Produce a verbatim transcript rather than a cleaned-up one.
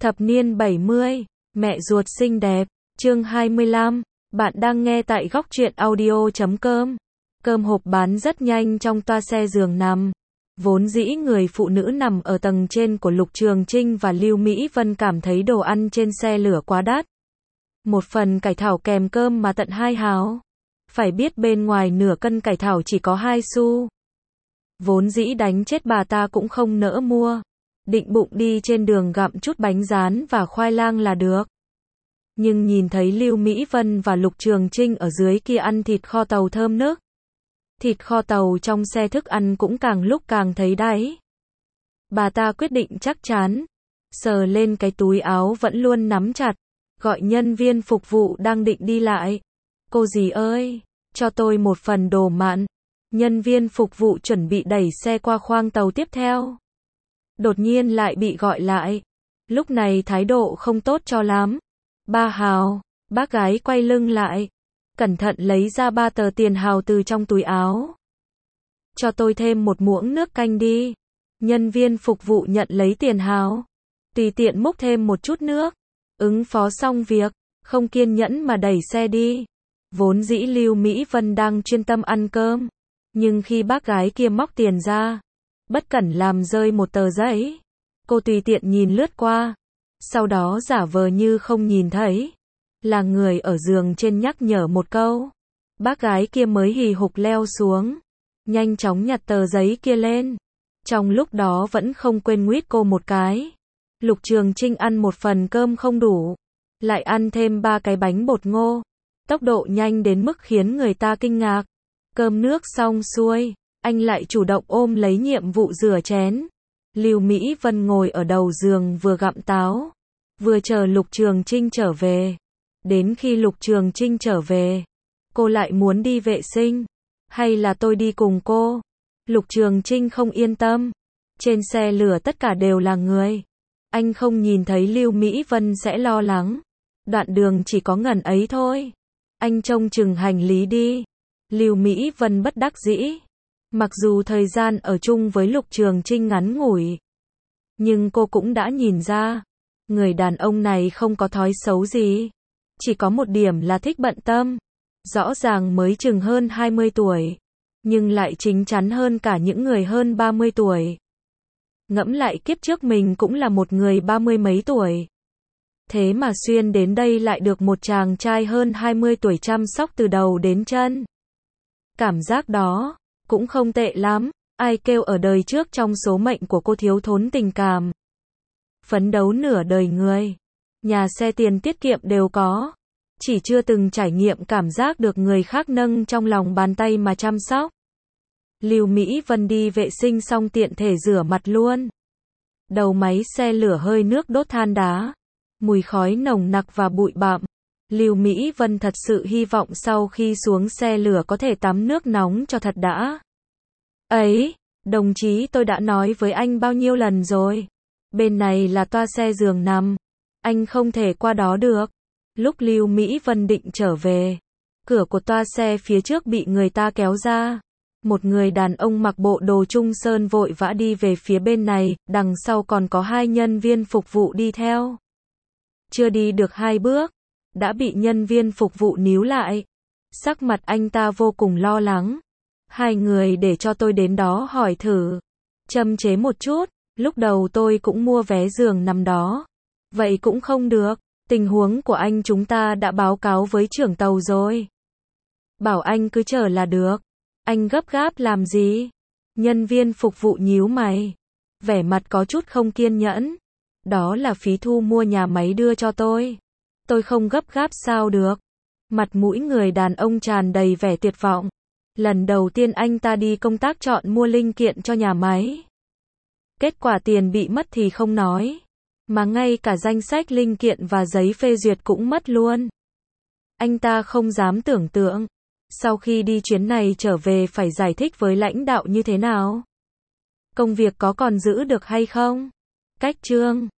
Thập niên bảy mươi, mẹ ruột xinh đẹp, chương hai mươi lăm, bạn đang nghe tại góc truyện audio chấm com. Cơm hộp bán rất nhanh trong toa xe giường nằm. Vốn dĩ người phụ nữ nằm ở tầng trên của Lục Trường Trinh và Lưu Mỹ Vân cảm thấy đồ ăn trên xe lửa quá đắt. Một phần cải thảo kèm cơm mà tận hai hào. Phải biết bên ngoài nửa cân cải thảo chỉ có hai xu. Vốn dĩ đánh chết bà ta cũng không nỡ mua. Định bụng đi trên đường gặm chút bánh rán và khoai lang là được. Nhưng nhìn thấy Lưu Mỹ Vân và Lục Trường Trinh ở dưới kia ăn thịt kho tàu thơm nức. Thịt kho tàu trong xe thức ăn cũng càng lúc càng thấy đáy. Bà ta quyết định chắc chắn. Sờ lên cái túi áo vẫn luôn nắm chặt. Gọi nhân viên phục vụ đang định đi lại. Cô dì ơi, cho tôi một phần đồ mặn. Nhân viên phục vụ chuẩn bị đẩy xe qua khoang tàu tiếp theo. Đột nhiên lại bị gọi lại. Lúc này thái độ không tốt cho lắm. Ba hào, bác gái quay lưng lại. Cẩn thận lấy ra ba tờ tiền hào từ trong túi áo. Cho tôi thêm một muỗng nước canh đi. Nhân viên phục vụ nhận lấy tiền hào. Tùy tiện múc thêm một chút nước. Ứng phó xong việc, không kiên nhẫn mà đẩy xe đi. Vốn dĩ Lưu Mỹ Vân đang chuyên tâm ăn cơm. Nhưng khi bác gái kia móc tiền ra, bất cẩn làm rơi một tờ giấy. Cô tùy tiện nhìn lướt qua. Sau đó giả vờ như không nhìn thấy. Là người ở giường trên nhắc nhở một câu. Bác gái kia mới hì hục leo xuống. Nhanh chóng nhặt tờ giấy kia lên. Trong lúc đó vẫn không quên nguyết cô một cái. Lục Trường Trinh ăn một phần cơm không đủ. Lại ăn thêm ba cái bánh bột ngô. Tốc độ nhanh đến mức khiến người ta kinh ngạc. Cơm nước xong xuôi, anh lại chủ động ôm lấy nhiệm vụ rửa chén. Lưu Mỹ Vân ngồi ở đầu giường vừa gặm táo, vừa chờ Lục Trường Trinh trở về. Đến khi Lục Trường Trinh trở về, cô lại muốn đi vệ sinh. Hay là tôi đi cùng cô? Lục Trường Trinh không yên tâm. Trên xe lửa tất cả đều là người. Anh không nhìn thấy Lưu Mỹ Vân sẽ lo lắng. Đoạn đường chỉ có ngần ấy thôi. Anh trông chừng hành lý đi. Lưu Mỹ Vân bất đắc dĩ. Mặc dù thời gian ở chung với Lục Trường Trinh ngắn ngủi, nhưng cô cũng đã nhìn ra, người đàn ông này không có thói xấu gì. Chỉ có một điểm là thích bận tâm. Rõ ràng mới chừng hơn hai mươi tuổi, nhưng lại chín chắn hơn cả những người hơn ba mươi tuổi. Ngẫm lại kiếp trước mình cũng là một người ba mươi mấy tuổi. Thế mà xuyên đến đây lại được một chàng trai hơn hai mươi tuổi chăm sóc từ đầu đến chân. Cảm giác đó cũng không tệ lắm. Ai kêu ở đời trước trong số mệnh của cô thiếu thốn tình cảm. Phấn đấu nửa đời người. Nhà xe tiền tiết kiệm đều có. Chỉ chưa từng trải nghiệm cảm giác được người khác nâng trong lòng bàn tay mà chăm sóc. Lưu Mỹ Vân đi vệ sinh xong tiện thể rửa mặt luôn. Đầu máy xe lửa hơi nước đốt than đá. Mùi khói nồng nặc và bụi bặm. Lưu Mỹ Vân thật sự hy vọng sau khi xuống xe lửa có thể tắm nước nóng cho thật đã. Ấy, đồng chí tôi đã nói với anh bao nhiêu lần rồi. Bên này là toa xe giường nằm. Anh không thể qua đó được. Lúc Lưu Mỹ Vân định trở về, cửa của toa xe phía trước bị người ta kéo ra. Một người đàn ông mặc bộ đồ Trung Sơn vội vã đi về phía bên này, đằng sau còn có hai nhân viên phục vụ đi theo. Chưa đi được hai bước, đã bị nhân viên phục vụ níu lại. Sắc mặt anh ta vô cùng lo lắng. Hai người để cho tôi đến đó hỏi thử. Châm chế một chút, lúc đầu tôi cũng mua vé giường nằm đó. Vậy cũng không được, tình huống của anh chúng ta đã báo cáo với trưởng tàu rồi. Bảo anh cứ chờ là được. Anh gấp gáp làm gì? Nhân viên phục vụ nhíu mày. Vẻ mặt có chút không kiên nhẫn. Đó là phí thu mua nhà máy đưa cho tôi. Tôi không gấp gáp sao được. Mặt mũi người đàn ông tràn đầy vẻ tuyệt vọng. Lần đầu tiên anh ta đi công tác chọn mua linh kiện cho nhà máy. Kết quả tiền bị mất thì không nói. Mà ngay cả danh sách linh kiện và giấy phê duyệt cũng mất luôn. Anh ta không dám tưởng tượng. Sau khi đi chuyến này trở về phải giải thích với lãnh đạo như thế nào? Công việc có còn giữ được hay không? Cách chương